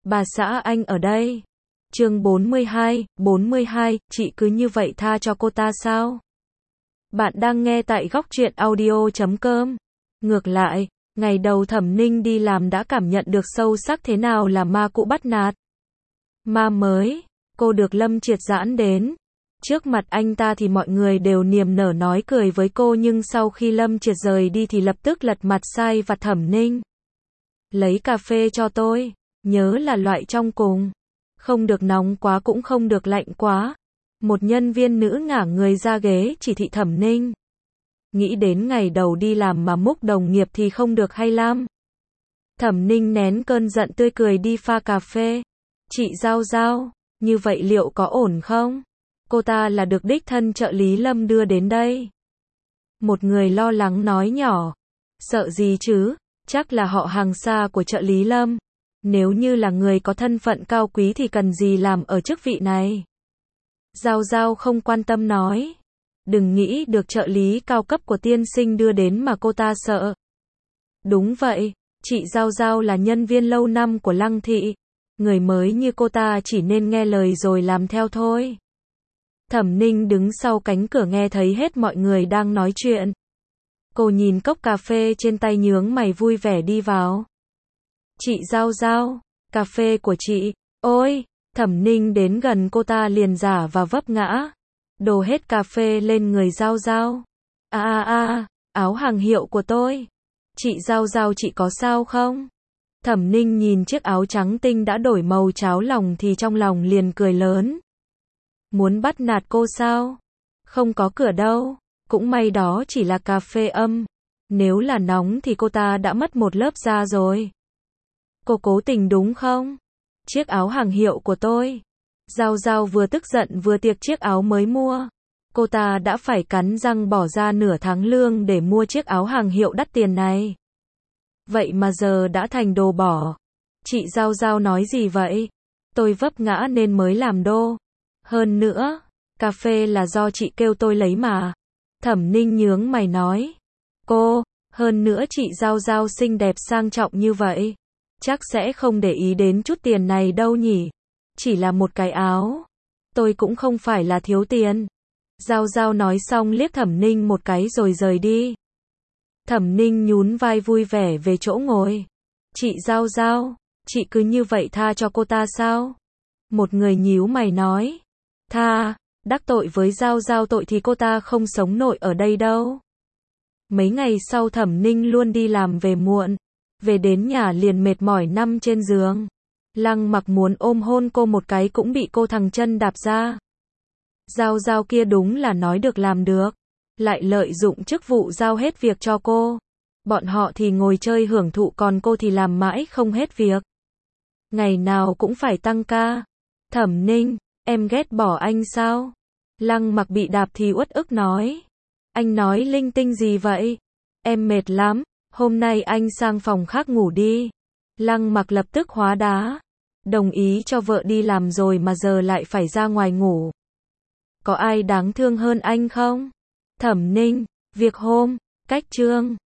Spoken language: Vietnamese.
Bà xã anh ở đây. Chương 42, chị cứ như vậy tha cho cô ta sao? Bạn đang nghe tại góc truyện audio.com. Ngược lại, ngày đầu Thẩm Ninh đi làm đã cảm nhận được sâu sắc thế nào là ma cũ bắt nạt. Ma mới, cô được Lâm Triệt giãn đến. Trước mặt anh ta thì mọi người đều niềm nở nói cười với cô, nhưng sau khi Lâm Triệt rời đi thì lập tức lật mặt sai vặt. Thẩm Ninh, lấy cà phê cho tôi, nhớ là loại trong cùng. Không được nóng quá cũng không được lạnh quá. Một nhân viên nữ ngả người ra ghế chỉ thị Thẩm Ninh. Nghĩ đến ngày đầu đi làm mà múc đồng nghiệp thì không được hay lắm. Thẩm Ninh nén cơn giận tươi cười đi pha cà phê. Chị Giao Giao, như vậy liệu có ổn không? Cô ta là được đích thân trợ lý Lâm đưa đến đây. Một người lo lắng nói nhỏ. Sợ gì chứ, chắc là họ hàng xa của trợ lý Lâm. Nếu như là người có thân phận cao quý thì cần gì làm ở chức vị này. Giao Giao không quan tâm nói. Đừng nghĩ được trợ lý cao cấp của tiên sinh đưa đến mà cô ta sợ. Đúng vậy, chị Giao Giao là nhân viên lâu năm của Lăng Thị. Người mới như cô ta chỉ nên nghe lời rồi làm theo thôi. Thẩm Ninh đứng sau cánh cửa nghe thấy hết mọi người đang nói chuyện. Cô nhìn cốc cà phê trên tay nhướng mày vui vẻ đi vào. Chị Giao Giao, cà phê của chị. Ôi, Thẩm Ninh đến gần cô ta liền giả và vấp ngã. Đổ hết cà phê lên người Giao Giao. Áo hàng hiệu của tôi. Chị Giao Giao, chị có sao không? Thẩm Ninh nhìn chiếc áo trắng tinh đã đổi màu cháo lòng thì trong lòng liền cười lớn. Muốn bắt nạt cô sao? Không có cửa đâu. Cũng may đó chỉ là cà phê âm. Nếu là nóng thì cô ta đã mất một lớp da rồi. Cô cố tình đúng không? Chiếc áo hàng hiệu của tôi. Giao Giao vừa tức giận vừa tiệc chiếc áo mới mua. Cô ta đã phải cắn răng bỏ ra nửa tháng lương để mua chiếc áo hàng hiệu đắt tiền này. Vậy mà giờ đã thành đồ bỏ. Chị Giao Giao nói gì vậy? Tôi vấp ngã nên mới làm đô. Hơn nữa, cà phê là do chị kêu tôi lấy mà. Thẩm Ninh nhướng mày nói. Cô, hơn nữa chị Giao Giao xinh đẹp sang trọng như vậy. Chắc sẽ không để ý đến chút tiền này đâu nhỉ. Chỉ là một cái áo. Tôi cũng không phải là thiếu tiền. Giao Giao nói xong liếc Thẩm Ninh một cái rồi rời đi. Thẩm Ninh nhún vai vui vẻ về chỗ ngồi. Chị Giao Giao, chị cứ như vậy tha cho cô ta sao? Một người nhíu mày nói. Tha, đắc tội với Giao Giao tội thì cô ta không sống nổi ở đây đâu. Mấy ngày sau Thẩm Ninh luôn đi làm về muộn. Về đến nhà liền mệt mỏi nằm trên giường. Lăng Mặc muốn ôm hôn cô một cái cũng bị cô thằng chân đạp ra. Giao Giao kia đúng là nói được làm được. Lại lợi dụng chức vụ giao hết việc cho cô. Bọn họ thì ngồi chơi hưởng thụ còn cô thì làm mãi không hết việc. Ngày nào cũng phải tăng ca. Thẩm Ninh, em ghét bỏ anh sao? Lăng Mặc bị đạp thì uất ức nói. Anh nói linh tinh gì vậy? Em mệt lắm, hôm nay anh sang phòng khác ngủ đi. Lăng Mặc lập tức hóa đá. Đồng ý cho vợ đi làm rồi mà giờ lại phải ra ngoài ngủ. Có ai đáng thương hơn anh không? Thẩm Ninh, việc hôm, cách chương.